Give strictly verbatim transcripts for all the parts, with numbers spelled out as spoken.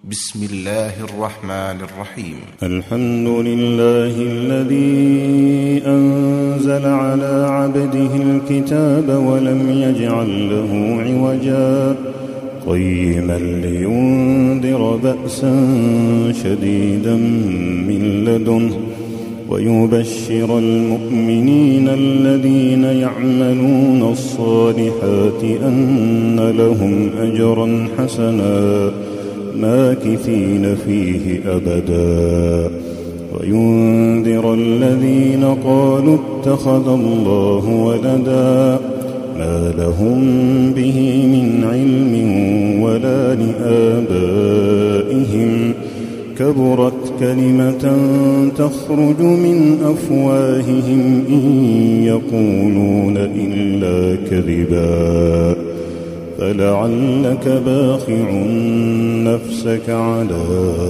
بسم الله الرحمن الرحيم. الحمد لله الذي أنزل على عبده الكتاب ولم يجعل له عوجا قيما لينذر بأسا شديدا من لدنه ويبشر المؤمنين الذين يعملون الصالحات أن لهم أجرا حسنا ماكثين فيه أبدا وينذر الذين قالوا اتخذ الله ولدا ما لهم به من علم ولا لآبائهم كبرت كلمة تخرج من أفواههم إن يقولون إلا كذبا فلعلك باخع نفسك على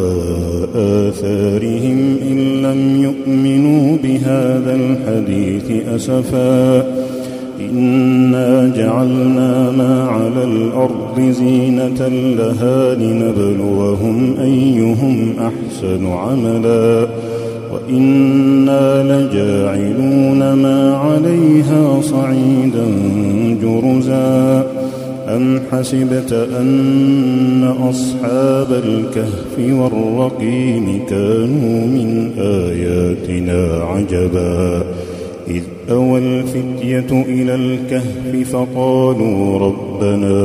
آثارهم إن لم يؤمنوا بهذا الحديث أسفا إنا جعلنا ما على الأرض زينة لها لنبلوهم أيهم أحسن عملا وإنا لجاعلون ما عليها صعيدا جرزا أم حسبت أن أصحاب الكهف والرقيم كانوا من آياتنا عجبا إذ أوى الفتية إلى الكهف فقالوا ربنا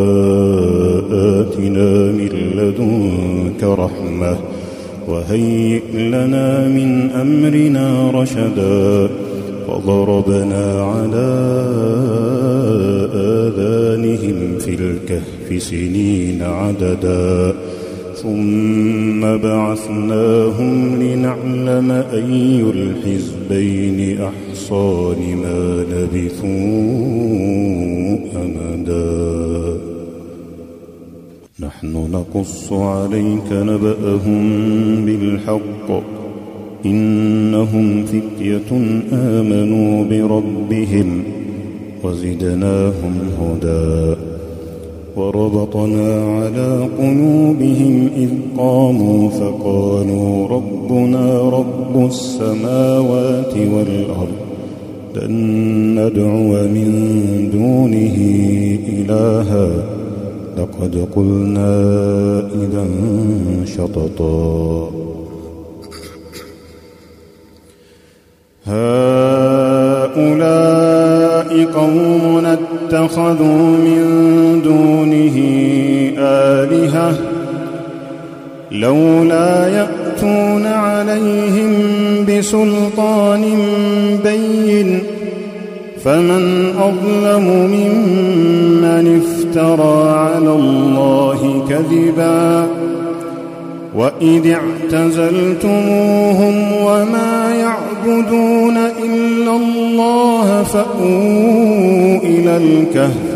آتنا من لدنك رحمة وهيئ لنا من أمرنا رشدا فضربنا على آذانهم في الكهف سنين عددا ثم بعثناهم لنعلم أي الحزبين أحصى لما لبثوا أمدا نحن نقص عليك نبأهم بالحق إنهم فتية آمنوا بربهم وزدناهم هدى وربطنا على قلوبهم إذ قاموا فقالوا ربنا رب السماوات والأرض لن ندعو من دونه إلها لقد قلنا إذا شططا هؤلاء قوم اتخذوا من دونه آلهة لولا يأتون عليهم بسلطان بين فمن أظلم ممن افترى على الله كذبا وإذ اعتزلتموهم وما يعبدون إلا الله فأووا إلى الكهف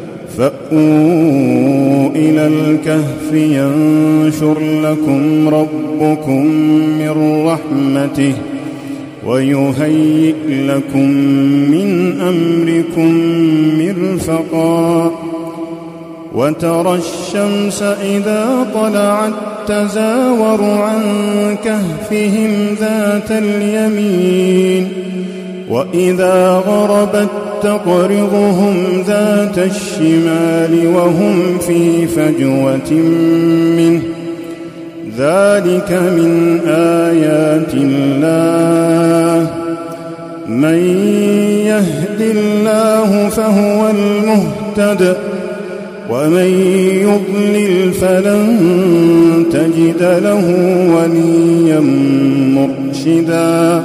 فأووا إلى الكهف ينشر لكم ربكم من رحمته ويهيئ لكم من أمركم مرفقا وترى الشمس إذا طلعت تزاور عن كهفهم ذات اليمين وإذا غربت تقرضهم ذات الشمال وهم في فجوة منه ذلك من آيات الله من يهد الله فهو المهتد ومن يضلل فلن تجد له وليا مرشدا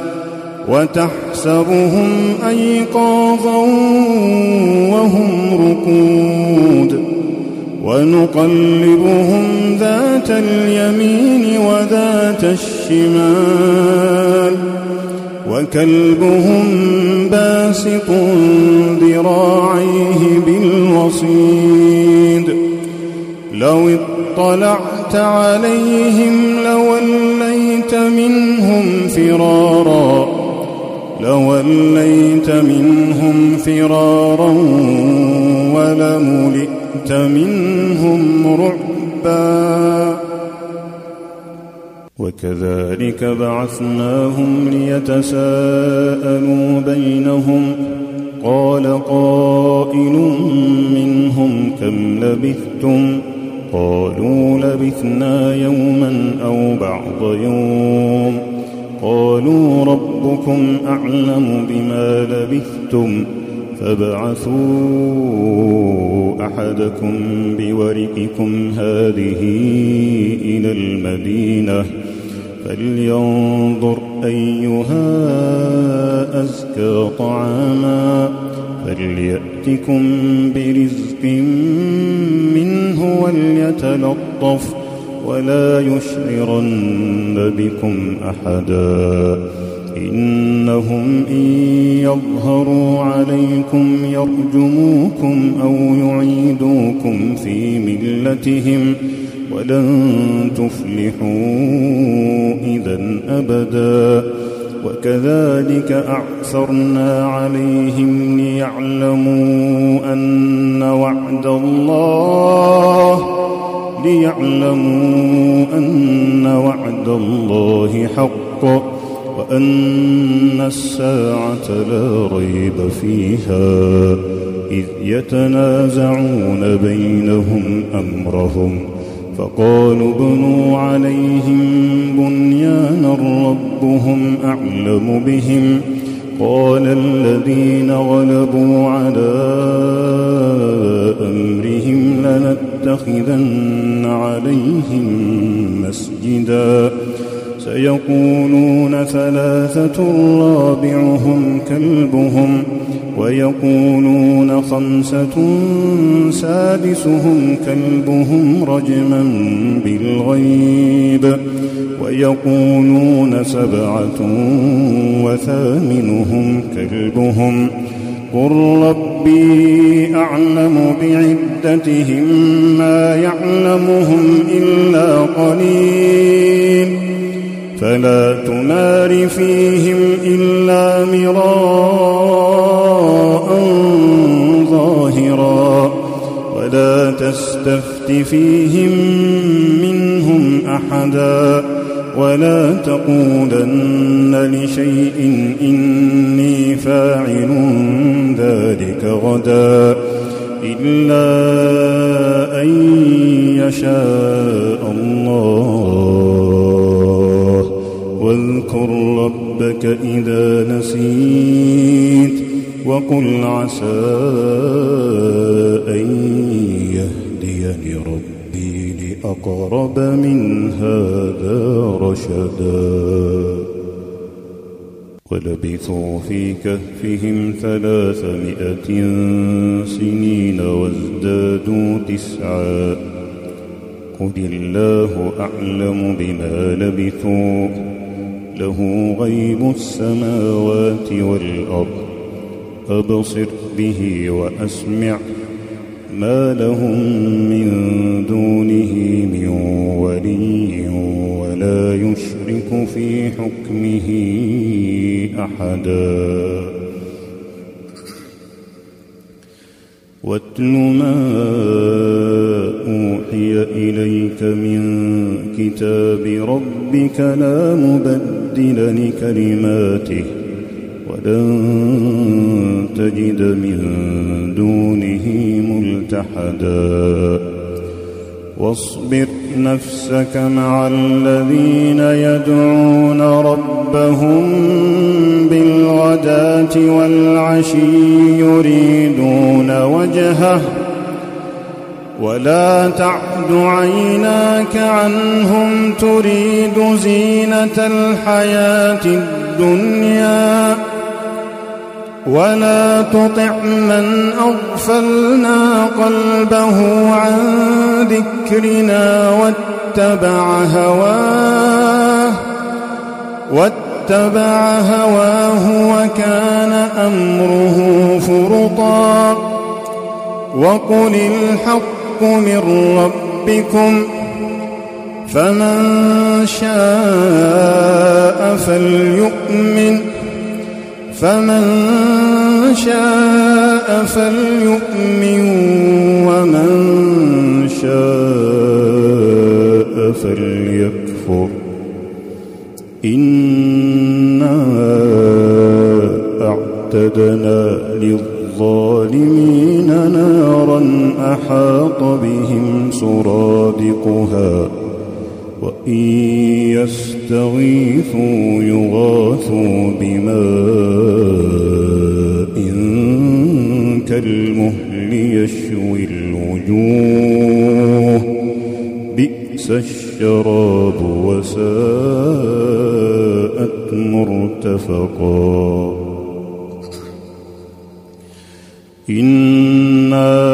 وتحسبهم أيقاظا وهم رقود ونقلبهم ذات اليمين وذات الشمال وكلبهم باسط ذراعيه بالوصيد لو اطلعت عليهم لوليت منهم فرارا لوليت منهم فرارا ولملئت منهم رعبا وكذلك بعثناهم ليتساءلوا بينهم قال قائل منهم كم لبثتم قالوا لبثنا يوما أو بعض يوم قالوا ربكم أعلم بما لبثتم فابعثوا أحدكم بورقكم هذه إلى المدينة فلينظر أيها أزكى طعاما فليأتكم برزق منه وليتلطف ولا يشعرن بكم أحدا إنهم إن يظهروا عليكم يرجموكم أو يعيدوكم في ملتهم ولن تفلحوا إذا أبدا وكذلك أعثرنا عليهم ليعلموا أن وعد الله ليعلموا أن وعد الله حق وأن الساعة لا ريب فيها إذ يتنازعون بينهم أمرهم فقالوا ابنوا عليهم بنيانا ربهم أعلم بهم قال الذين غلبوا على أمرهم لنتخذن عليهم مسجدا سيقولون ثلاثة رابعهم كلبهم ويقولون خمسة سادسهم كلبهم رجما بالغيب ويقولون سبعة وثامنهم كلبهم قل ربي أعلم بعدتهم ما يعلمهم إلا قليل فلا تمار فيهم إلا مراء ظاهرا ولا تستفت فيهم منهم أحدا ولا تقولن لشيء إني فاعل ذلك غدا إلا أن يشاء الله واذكر ربك إذا نسيت وقل عسى أن يهديني ربي لأقرب من هذا رشدا ولبثوا في كهفهم ثلاثمائة سنين وازدادوا تسعا قل الله أعلم بما لبثوا له غيب السماوات والأرض أبصر به وأسمع ما لهم من دونه من ولي ولا يشرك في حكمه أحدا واتل ما أوحي إليك من كتاب ربك لا مبدل لكلماته ولن تجد من دونه ملتحدا واصبر نفسك مع الذين يدعون ربهم بالغداة والعشي يريدون وجهه ولا تعد عيناك عنهم تريد زينة الحياة الدنيا ولا تطع من أغفلنا قلبه عن ذكرنا واتبع هواه واتبع هواه وكان أمره فرطا وقل الحق من ربكم فمن شاء فليؤمن فمن شاء فليؤمن ومن شاء فليكفر إنا أعتدنا للظالمين نارا أحاط بهم سرادقها وإن يستغيثوا يغاثوا بماء كالمهل يشوي الوجوه بئس الشراب وساءت مرتفقا إنا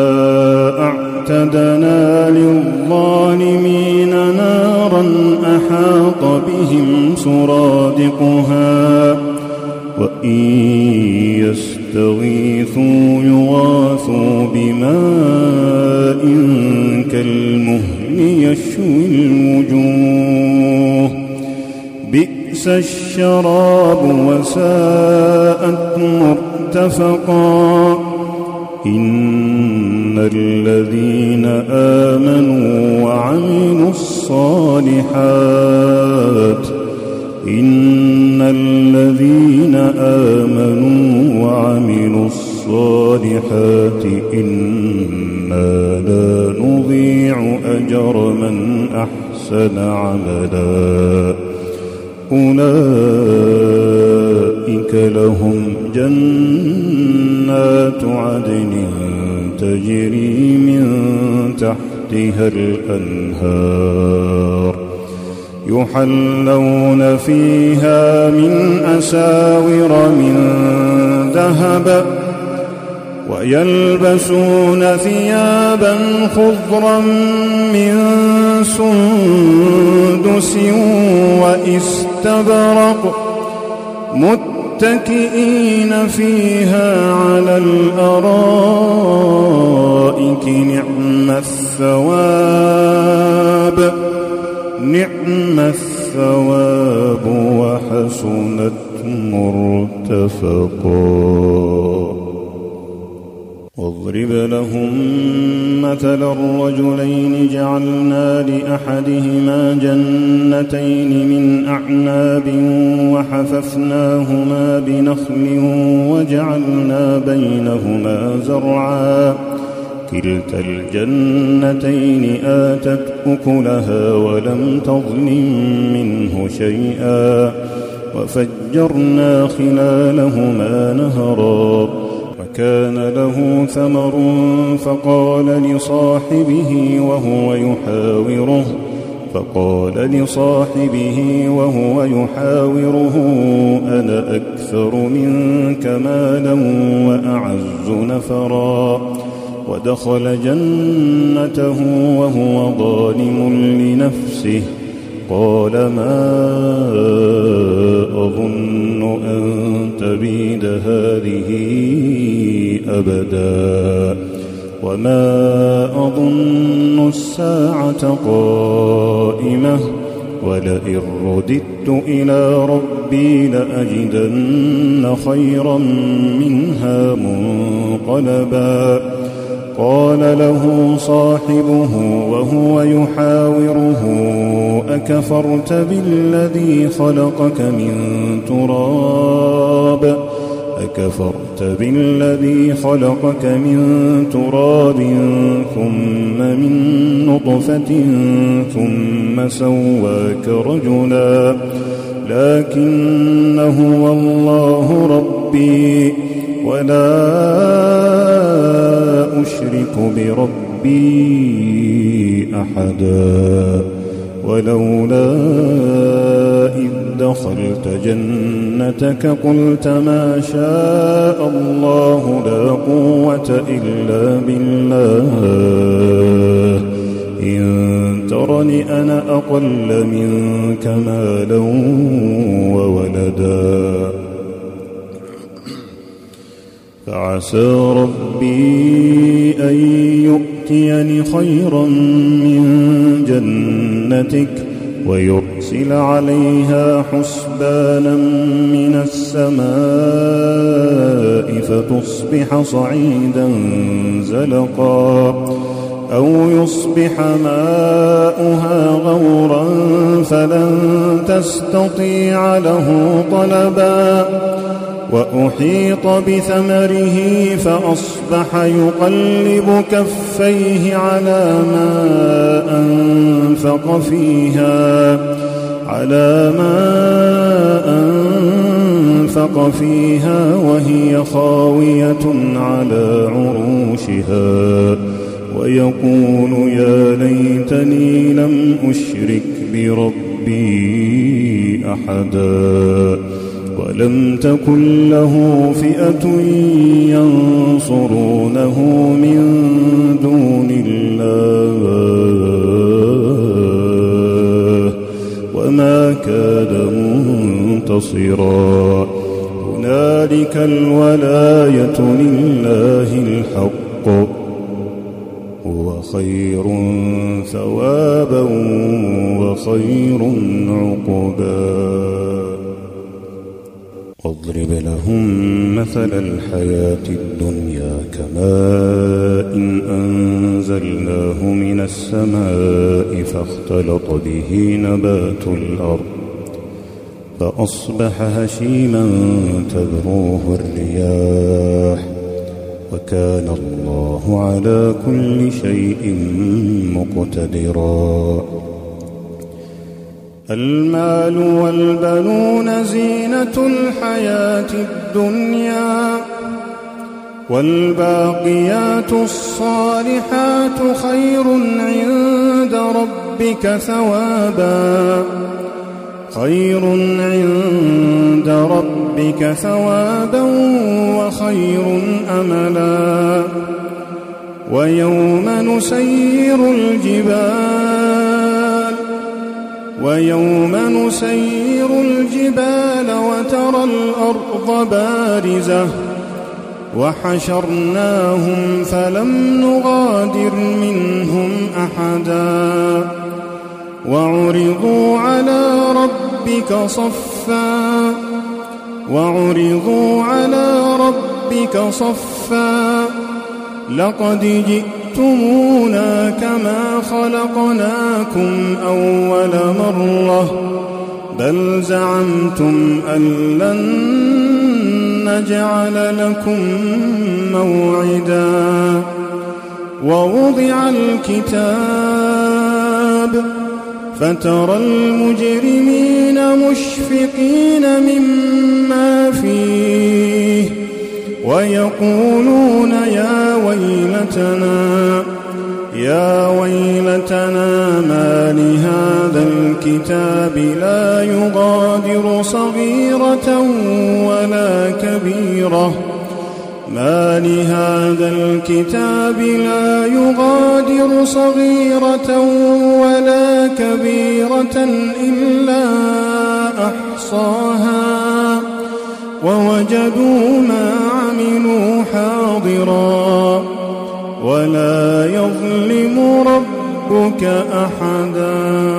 أعتدنا للظالمين نارا أحاط بهم سرادقها وإن يستغيثوا يغاثوا بماء كالمهل يشوي الوجوه بئس الشراب وساءت مرتفقا إن الذين آمنوا وعملوا الصالحات إن الذين آمنوا وعملوا الصالحات إنا لا نضيع أجر من أحسن عملا أولئك لهم جنات عدن تجري من تحتها الأنهار يحلون فيها من أساور من ذهب ويلبسون ثيابا خضرا من سندس وإستبرق متكئين فيها على الأرائك نعم الثواب نعم الثواب وحسنت مرتفقا واضرب لهم مثل الرجلين جعلنا لأحدهما جنتين من أعناب وحففناهما بنخل وجعلنا بينهما زرعا كلتا الجنتين آتت أكلها ولم تظلم منه شيئا وفجرنا خلالهما نهرا وكان له ثمر فقال لصاحبه وهو يحاوره فقال لصاحبه وهو يحاوره أنا أكثر منك مالا وأعز نفرا ودخل جنته وهو ظالم لنفسه قال ما أظن أن تبيد هذه أبدا وما أظن الساعة قائمة ولئن رددت إلى ربي لأجدن خيرا منها منقلبا قال له صاحبه وهو يحاوره أكفرت بالذي خلقك من تراب أكفرت بالذي خلقك من تراب ثم من نطفة ثم سواك رجلا لكن هو الله ربي ولا أشرك بربي أحدا ولولا إذ دخلت جنتك قلت ما شاء الله لا قوة إلا بالله إن ترني أنا أقل منك مالا وولدا فعسى ربي أن يؤتيني خيرا من جنتك ويرسل عليها حسبانا من السماء فتصبح صعيدا زلقا أو يصبح ماؤها غورا فلن تستطيع له طلبا وأحيط بثمره فأصبح يقلب كفيه على ما أنفق فيها على ما أنفق فيها وهي خاوية على عروشها ويقول يا ليتني لم أشرك بربي أحدا ولم تكن له فئة ينصرونه من دون الله وما كان منتصرا هنالك الولاية لله الحق هو خير ثوابا وخير عقبا واضرب لهم مثل الحياة الدنيا كماء أنزلناه من السماء فاختلط به نبات الأرض فأصبح هشيما تذروه الرياح وكان الله على كل شيء مقتدرا المال والبنون زينة الحياة الدنيا والباقيات الصالحات خير عند ربك ثوابا خير عند ربك ثوابا وخير أملا ويوم نسير الجبال ويوم نسير الجبال وترى الأرض بارزة وحشرناهم فلم نغادر منهم أحدا وعرضوا على ربك صفا وعرضوا على ربك صفا لقد جئتمونا كما خلقناكم أول مرة بل زعمتم أن لن نجعل لكم موعدا ووضع الكتاب فترى المجرمين مشفقين مما فيه ويقولون يا ويلتنا يا ويلتنا ما لهذا الكتاب لا يغادر صغيرة ولا كبيرة ما لهذا الكتاب لا يغادر صغيرة ولا كبيرة إلا أحصاها ووجدوا ما عملوا حاضرا ولا يظلم ربك أحدا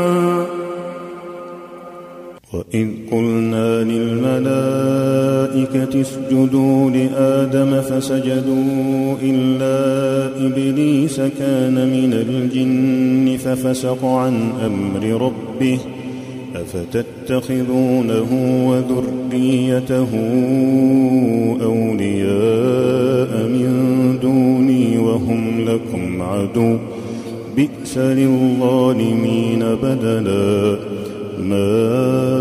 وإذ قلنا للملائكة اسجدوا لآدم فسجدوا إلا إبليس كان من الجن ففسق عن أمر ربه أفتتخذونه وذريته أولياء من دوني وهم لكم عدو بئس للظالمين بدلا ما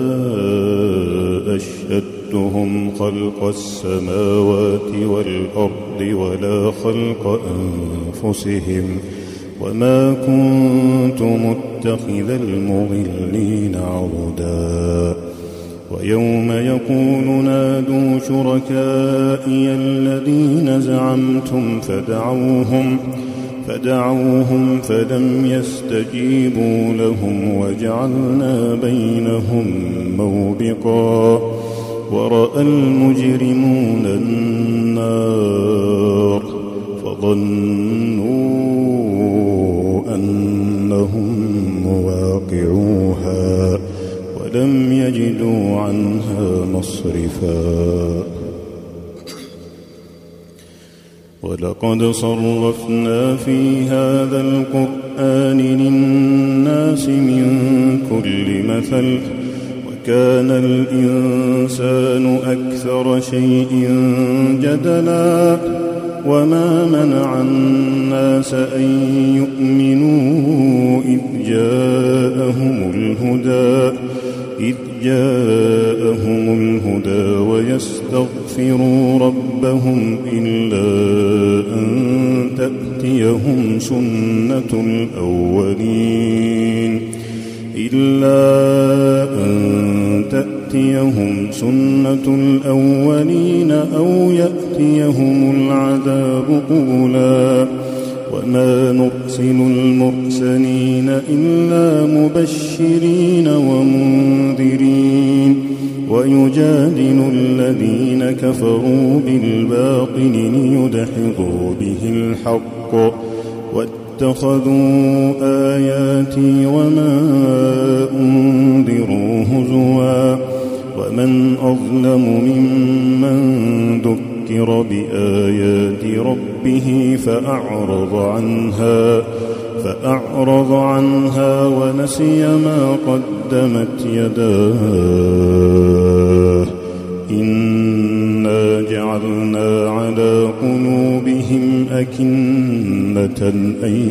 أشهدتهم خلق السماوات والأرض ولا خلق أنفسهم وما كنت متخذ المضلين عضدا ويوم يقول نادوا شركائي الذين زعمتم فدعوهم فدعوهم فلم يستجيبوا لهم وجعلنا بينهم موبقا ورأى المجرمون النار فظنوا أنهم مواقعوها ولم يجدوا عنها مصرفا ولقد صرفنا في هذا القرآن للناس من كل مثل وكان الإنسان أكثر شيء جدلا وما منع الناس أن يؤمنوا إذ جاءهم الهدى إذ جاءهم الهدى ويستغفروا ربهم إلا أن تأتيهم سنة الأولين إلا أن تأتيهم سنة الأولين أو يأتيهم العذاب قبلا وما نرسل المرسلين إلا مبشرين ومنذرين ويجادل الذين كفروا بالباطل ليدحضوا به الحق واتخذوا آياتي وما أنذروا هزوا ومن أظلم ممن ذكر بآيات ربه فأعرض عنها فأعرض عنها ونسي ما قدمت يداه إنا جعلنا على قلوبهم أكنة أن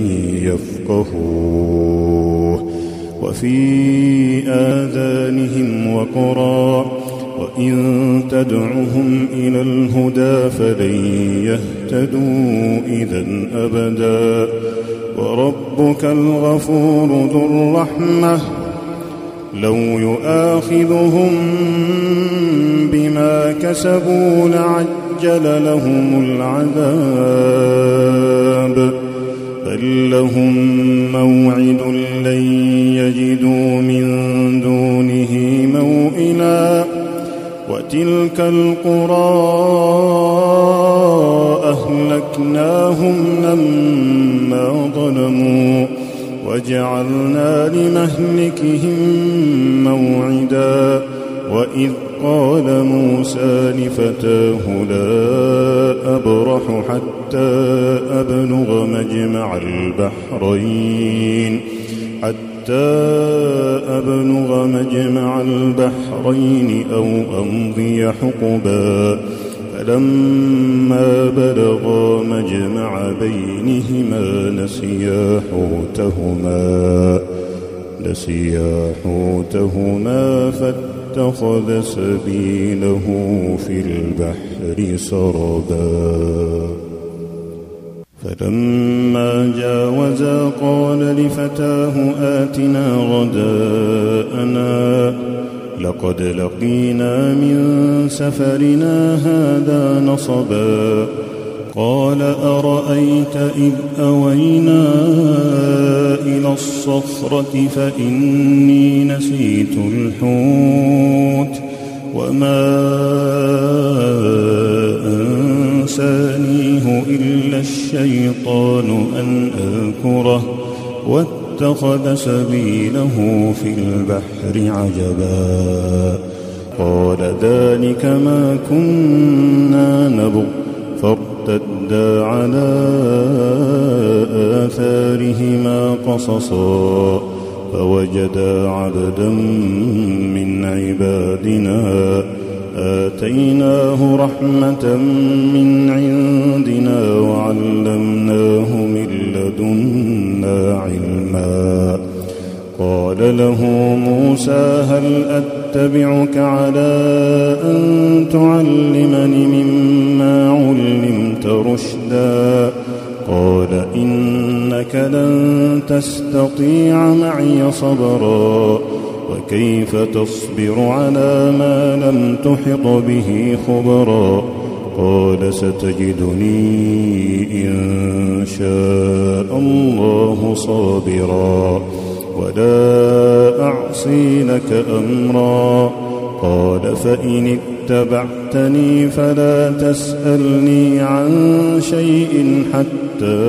يفقهوه وفي آذانهم وقرا وإن تدعهم إلى الهدى فلن يهتدوا إذن أبدا وربك الغفور ذو الرحمة لو يؤاخذهم بما كسبوا لعجل لهم العذاب بل لهم موعد لن يجدوا من دونه موئلا وتلك القرى أهلكناهم لما ظلموا وجعلنا لمهلكهم موعدا وإذ قال موسى لفتاه لا أبرح حتى أبلغ مجمع البحرين حتى أبلغ مجمع البحرين أو أمضي حقبا فلما بلغا مجمع بينهما نسيا حوتهما نسيا حوتهما فاتخذ سبيله في البحر سربا فلما جاوزا قال لفتاه آتنا غداءنا لقد لقينا من سفرنا هذا نصبا قال أرأيت إذ أوينا إلى الصخرة فإني نسيت الحوت وما أنسانيه إلا الشيطان أن أذكره واتخذ سبيله في البحر عجبا قال ذلك ما كنا نبغ فارتدا على آثارهما قصصا فوجدا عبدا من عبادنا آتيناه رحمة من عندنا وعلمناه من لدنا علما قال له موسى هل أتبعك على أن تعلمني مما علمت رشدا قال إنك لن تستطيع معي صبرا وكيف تصبر على ما لم تحط به خبرا قال ستجدني إن شاء الله صابرا ولا أعصي لك أمرا قال فإن اتبعتني فلا تسألني عن شيء حتى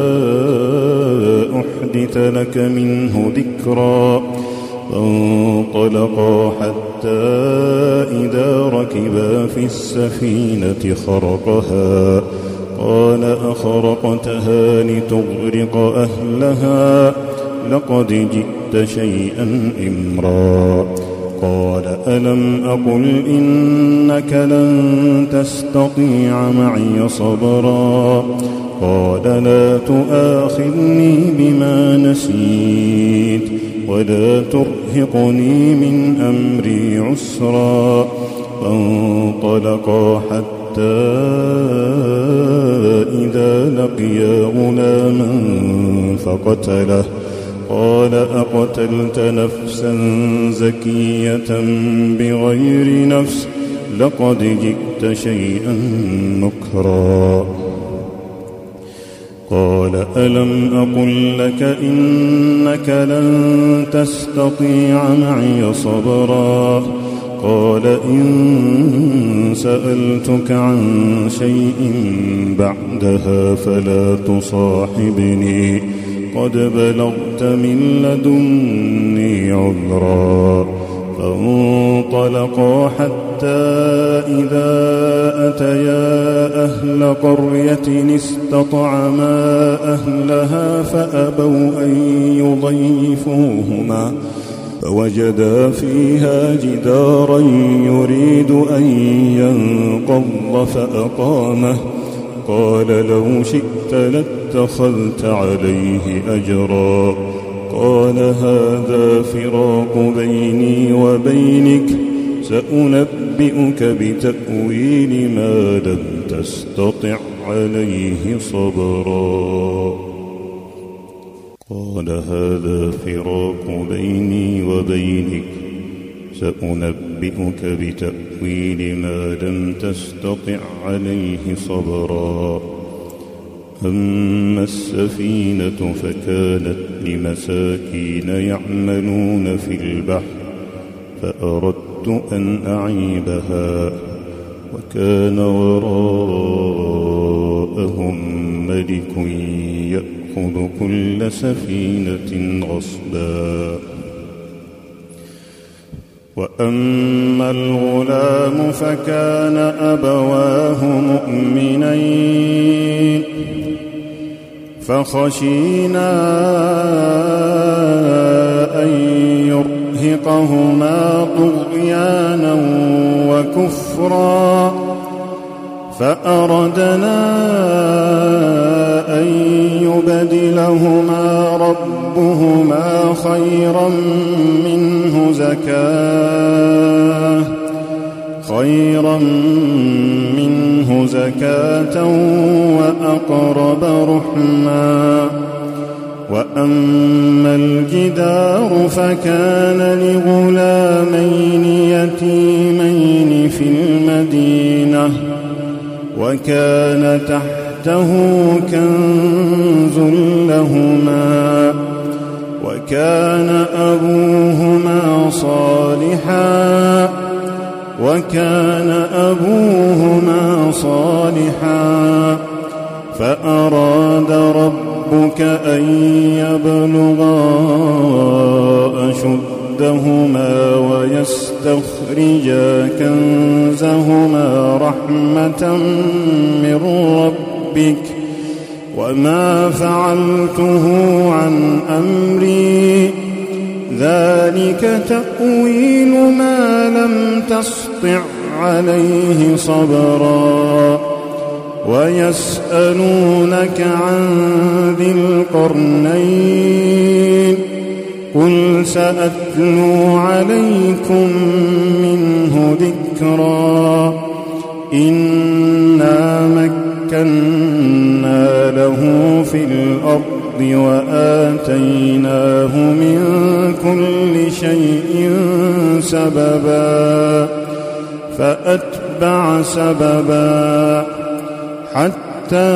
أحدث لك منه ذكرا فانطلقا حتى إذا ركبا في السفينة خرقها قال أخرقتها لتغرق أهلها لقد جئت شيئا إمرا قال ألم أقل إنك لن تستطيع معي صبرا قال لا تؤاخذني بما نسيت ولا ترهقني من أمري عسرا فانطلقا حتى إذا لقيا غلاما فقتله قال أقتلت نفسا زكية بغير نفس لقد جئت شيئا نكرا قال ألم أقل لك إنك لن تستطيع معي صبرا قال إن سألتك عن شيء بعدها فلا تصاحبني قد بلغت من لدني عذرا فانطلقا حتى إذا أتيا أهل قرية استطعما أهلها فأبوا أن يضيفوهما فوجدا فيها جدارا يريد أن ينقض فأقامه قال لو شئت لاتخذت عليه أجرا قال هذا فراق بيني وبينك سأنبئك بتأويل ما لم تستطع عليه صبرا قال هذا فراق بيني وبينك سأنبئك بتأويل ما لم تستطع عليه صبرا أما السفينة فكانت لمساكين يعملون في البحر فأردت أن أعيبها وكان وراءهم ملك يأخذ كل سفينة غصبا وأما الغلام فكان أبواه مؤمنين فخشينا أن يرهقهما طغيانا وكفرا فأردنا أن يبدلهما ربهما خيرا منه زكاة خيرا منه زكاة وأقرب رحما وأما الجدار فكان لغلامين يتيمين في المدينة وكان تحته كنز لهما وكان أبوهما صالحا وكان أبوهما صالحا فأراد ربك أن يبلغا أشدهما ويستخرجا كنزهما رحمة من ربك وما فعلته عن أمري ذلك تأويل ما لم تسطع عليه صبرا ويسألونك عن ذي القرنين قل سأتلو عليكم منه ذكرا إنا مكنا له في الأرض وآتيناه من كل شيء سببا فأتبع سببا حتى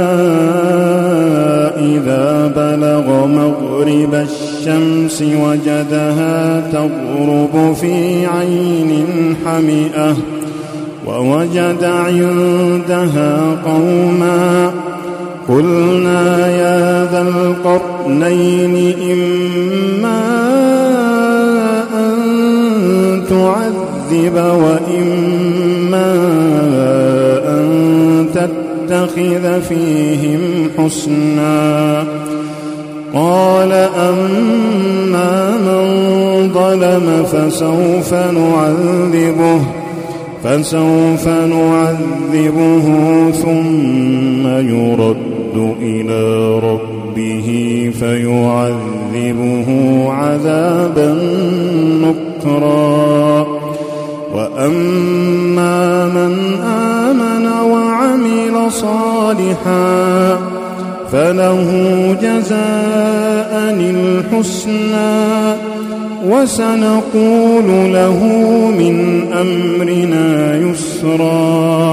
إذا بلغ مغرب الشمس وجدها تغرب في عين حمئة ووجد عندها قوما قلنا يا ذا القرنين إما أن تعذب وإما أن تتخذ نتخذ فيهم حسنا. قال أما من ظلم فسوف نعذبه فسوف نعذبه ثم يرد إلى ربه فيعذبه عذابا نكرا. وأما من آمن وعمل صالحا فله جزاء الحسنى وسنقول له من أمرنا يسرا.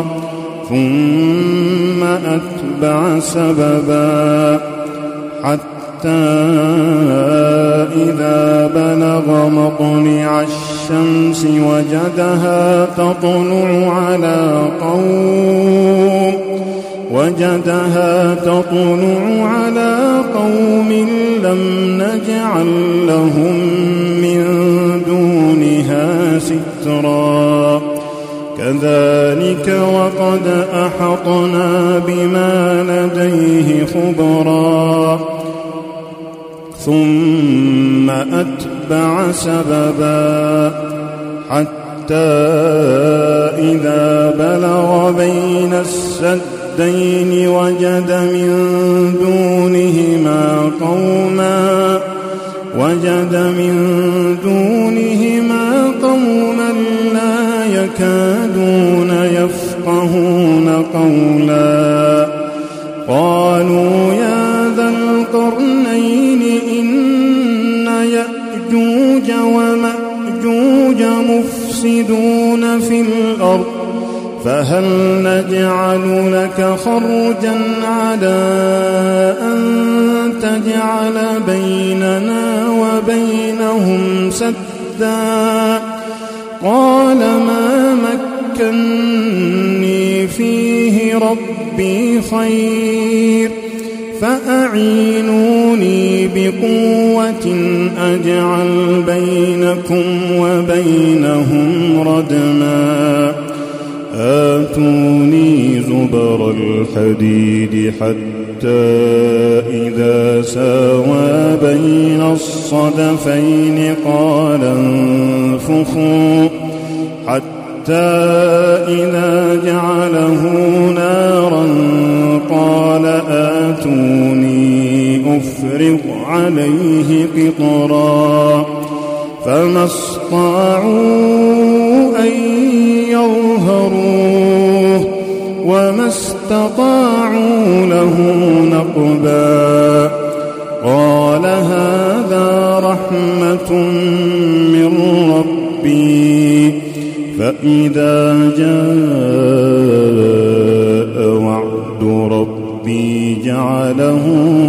ثم أتبع سببا حتى إذا بلغ مطلع الشمس وجدها تطلع على قوم وجدها تطلع على قوم لم نجعل لهم من دونها سترا. كذلك وقد أحطنا بما لديه خبرا. ثم أتبع سببا حتى إذا بلغ بين السدين وجد من دونهما قوما وجد من دونهما قوما لا يكادون يفقهون قولا. قالوا يا ذا القرنين إن يأجوج ومأجوج مفسدون في الأرض فهل نجعل لك خرجا على أن تجعل بيننا وبينهم سدا. قال ما مكني فيه ربي خير فأعينوني بقوة أجعل بينكم وبينهم ردما. آتوني زبر الحديد حتى إذا ساوى بين الصدفين قال انفخوا حتى إذا جعله نارا قال آتوني أفرغ عليه قطرا. فما استطاعوا أن يظهروه وما استطاعوا له نقبا. قال هذا رحمة من ربي فإذا جاء وعد ربي جعله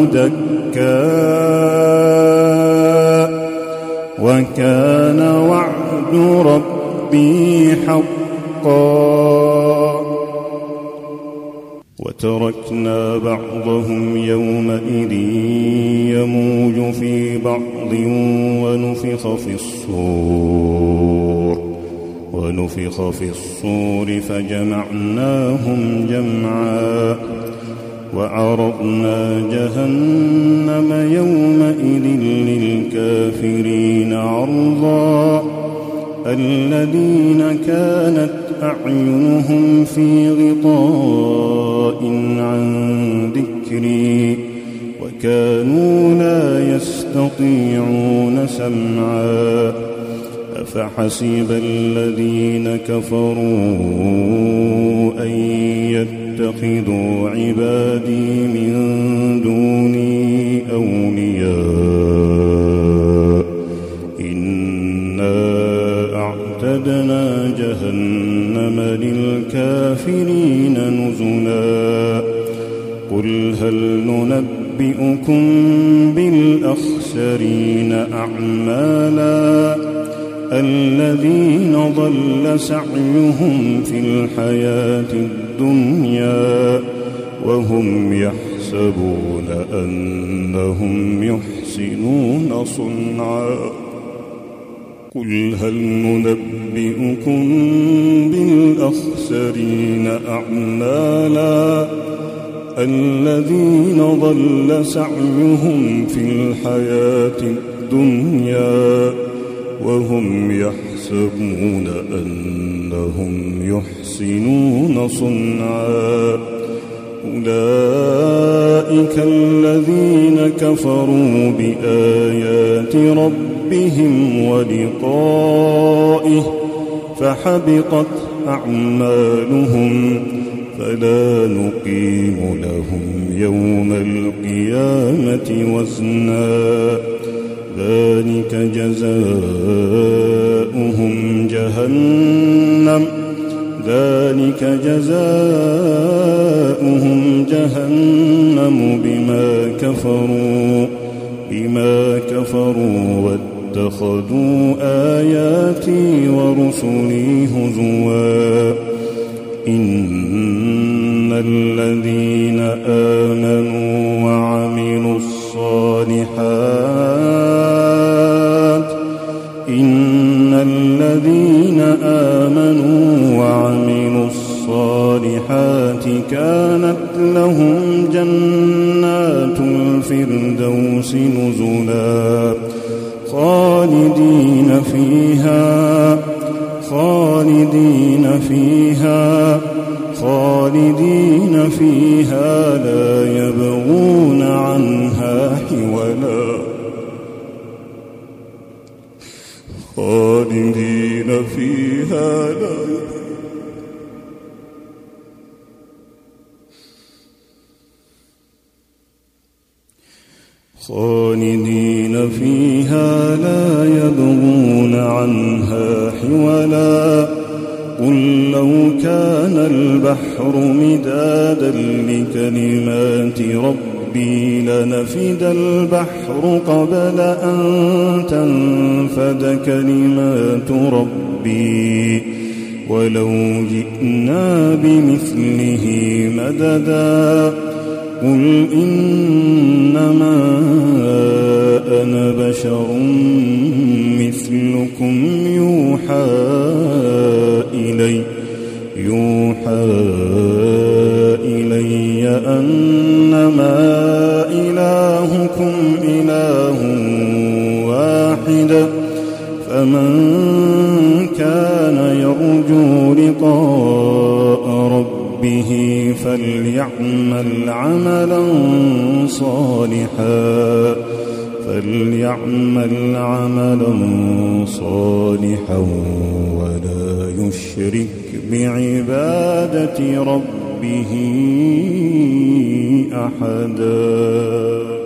دكا وكان وعد ربي حقا. وتركنا بعضهم يومئذ يموج في بعض ونفخ في الصور ونفخ في الصور فجمعناهم جمعا. وعرضنا جهنم يومئذ للكافرين عرضا. الذين كانت أعينهم في غطاء عن ذكري وكانوا لا يستطيعون سمعا. أفحسب الذين كفروا أن يتخذوا عبادي من دوني أولياء إنا أعتدنا جهنم للكافرين نزلا. قل هل ننبئكم بالأخسرين أعمالا الذين ضل سعيهم في الحياة الدنيا وهم يحسبون أنهم يحسنون صنعا. قل هل ننبئكم بالأخسرين أعمالا الذين ضل سعيهم في الحياة الدنيا وهم يحسبون أنهم يحسنون صنعا أولئك الذين كفروا بآيات ربهم ولقائه فحبطت أعمالهم فلا نقيم لهم يوم القيامة وزنا ذلك جزاؤهم جهنم ذلك جزاؤهم جهنم بما كفروا بما كفروا واتخذوا آياتي ورسلي هزوا إن الذين آمنوا وعملوا الصالحات إن الذين آمنوا وعملوا الصالحات كانت لهم جنات الفردوس نزلا خالدين فيها خالدين فيها خالدين فيها لا يبغون عنها حولا خالدين فيها لا خالدين فيها لا يبغون عنها حولا قل لو كان البحر مدادا لكلمات ربي لنفد البحر قبل أن تنفد كلمات ربي ولو جئنا بمثله مددا قل إنما أنا بشر مثلكم يوحى إلي يوحى إلي أنما إلهكم إله واحد فمن كان يرجو لقاء ربه فليعمل عملا صالحا فليعمل عملا صالحا ولا يشرك بعبادة ربه أحدا.